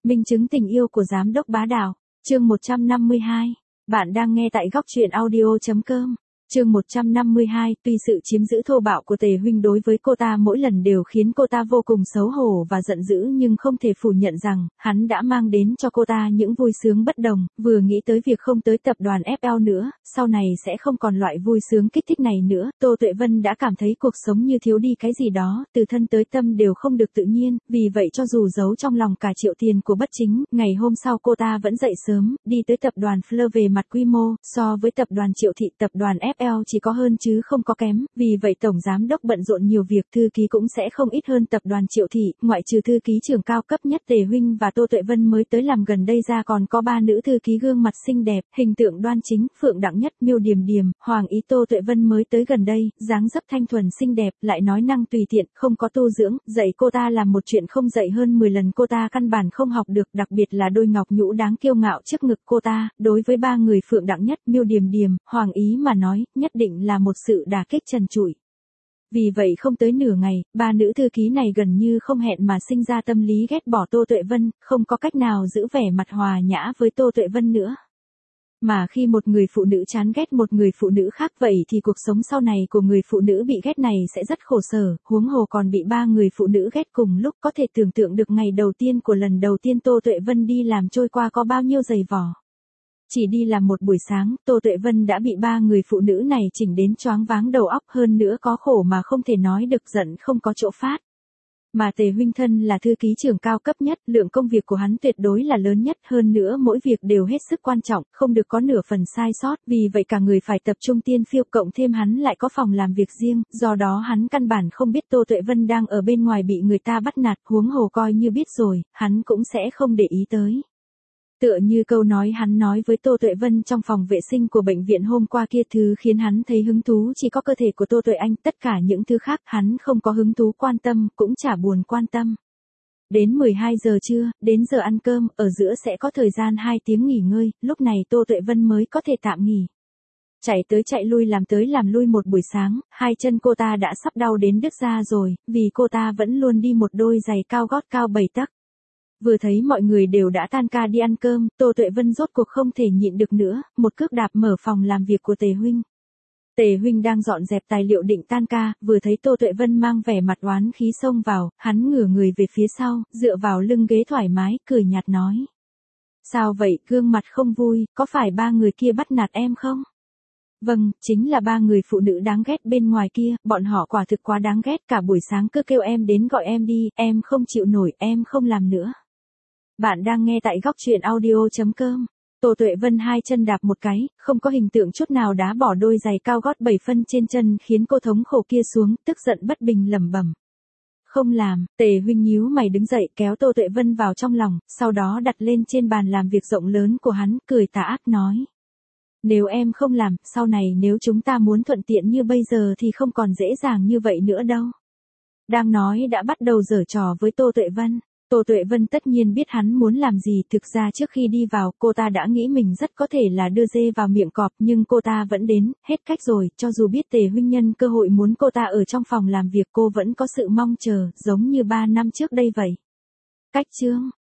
Minh chứng tình yêu của giám đốc bá đạo. Chương 152. Bạn đang nghe tại góc truyện audio.com. Chương 152, tuy sự chiếm giữ thô bạo của Tề huynh đối với cô ta mỗi lần đều khiến cô ta vô cùng xấu hổ và giận dữ, nhưng không thể phủ nhận rằng, hắn đã mang đến cho cô ta những vui sướng bất đồng, vừa nghĩ tới việc không tới tập đoàn FL nữa, sau này sẽ không còn loại vui sướng kích thích này nữa, Tô Tuệ Vân đã cảm thấy cuộc sống như thiếu đi cái gì đó, từ thân tới tâm đều không được tự nhiên, vì vậy cho dù giấu trong lòng cả triệu tiền của Bất Chính, ngày hôm sau cô ta vẫn dậy sớm, đi tới tập đoàn Fleur. Về mặt quy mô, so với tập đoàn Triệu Thị, tập đoàn FL chỉ có hơn chứ không có kém, vì vậy tổng giám đốc bận rộn nhiều việc, thư ký cũng sẽ không ít hơn tập đoàn Triệu Thị, ngoại trừ thư ký trưởng cao cấp nhất Tề huynh và Tô Tuệ Vân mới tới làm gần đây ra, còn có 3 nữ thư ký gương mặt xinh đẹp, hình tượng đoan chính, Phượng Đặng Nhất, Miêu Điềm Điềm, Hoàng Ý. Tô Tuệ Vân mới tới gần đây, dáng dấp thanh thuần xinh đẹp, lại nói năng tùy tiện, không có tu dưỡng, dạy cô ta làm một chuyện không dạy hơn 10 lần cô ta căn bản không học được, đặc biệt là đôi ngọc nhũ đáng kiêu ngạo trước ngực cô ta, đối với 3 người Phượng Đặng Nhất, Miêu Điềm Điềm, Hoàng Ý mà nói, nhất định là một sự đả kích trần trụi. Vì vậy không tới nửa ngày, 3 nữ thư ký này gần như không hẹn mà sinh ra tâm lý ghét bỏ Tô Tuệ Vân, không có cách nào giữ vẻ mặt hòa nhã với Tô Tuệ Vân nữa. Mà khi một người phụ nữ chán ghét một người phụ nữ khác vậy thì cuộc sống sau này của người phụ nữ bị ghét này sẽ rất khổ sở, huống hồ còn bị 3 người phụ nữ ghét cùng lúc, có thể tưởng tượng được ngày đầu tiên của lần đầu tiên Tô Tuệ Vân đi làm trôi qua có bao nhiêu dày vò. Chỉ đi làm một buổi sáng, Tô Tuệ Vân đã bị 3 người phụ nữ này chỉnh đến choáng váng đầu óc, hơn nữa có khổ mà không thể nói được, giận không có chỗ phát. Mà Tề huynh thân là thư ký trưởng cao cấp nhất, lượng công việc của hắn tuyệt đối là lớn nhất, hơn nữa mỗi việc đều hết sức quan trọng, không được có nửa phần sai sót, vì vậy cả người phải tập trung tiên phiêu, cộng thêm hắn lại có phòng làm việc riêng, do đó hắn căn bản không biết Tô Tuệ Vân đang ở bên ngoài bị người ta bắt nạt, huống hồ coi như biết rồi, hắn cũng sẽ không để ý tới. Tựa như câu nói hắn nói với Tô Tuệ Vân trong phòng vệ sinh của bệnh viện hôm qua kia, thứ khiến hắn thấy hứng thú chỉ có cơ thể của Tô Tuệ Anh, tất cả những thứ khác hắn không có hứng thú quan tâm, cũng chả buồn quan tâm. Đến 12 giờ trưa, đến giờ ăn cơm, ở giữa sẽ có thời gian 2 tiếng nghỉ ngơi, lúc này Tô Tuệ Vân mới có thể tạm nghỉ. Chạy tới chạy lui làm tới làm lui một buổi sáng, 2 chân cô ta đã sắp đau đến đứt da rồi, vì cô ta vẫn luôn đi một đôi giày cao gót cao 7 tấc. Vừa thấy mọi người đều đã tan ca đi ăn cơm, Tô Tuệ Vân rốt cuộc không thể nhịn được nữa, một cước đạp mở phòng làm việc của Tề huynh. Tề huynh đang dọn dẹp tài liệu định tan ca, vừa thấy Tô Tuệ Vân mang vẻ mặt oán khí xông vào, hắn ngửa người về phía sau, dựa vào lưng ghế thoải mái, cười nhạt nói. Sao vậy, gương mặt không vui, có phải 3 người kia bắt nạt em không? Vâng, chính là 3 người phụ nữ đáng ghét bên ngoài kia, bọn họ quả thực quá đáng ghét, cả buổi sáng cứ kêu em đến gọi em đi, em không chịu nổi, em không làm nữa. Bạn đang nghe tại góc truyện audio.com. Tô Tuệ Vân 2 chân đạp một cái, không có hình tượng chút nào đá bỏ đôi giày cao gót 7 phân trên chân, khiến cô thống khổ kia xuống, tức giận bất bình lẩm bẩm. Không làm. Tề huynh nhíu mày đứng dậy, kéo Tô Tuệ Vân vào trong lòng, sau đó đặt lên trên bàn làm việc rộng lớn của hắn, cười tà ác nói. Nếu em không làm, sau này nếu chúng ta muốn thuận tiện như bây giờ thì không còn dễ dàng như vậy nữa đâu. Đang nói đã bắt đầu giở trò với Tô Tuệ Vân. Tô Tuệ Vân tất nhiên biết hắn muốn làm gì, thực ra trước khi đi vào, cô ta đã nghĩ mình rất có thể là đưa dê vào miệng cọp, nhưng cô ta vẫn đến, hết cách rồi, cho dù biết Tề huynh nhân cơ hội muốn cô ta ở trong phòng làm việc, cô vẫn có sự mong chờ, giống như 3 năm trước đây vậy. Cách chương.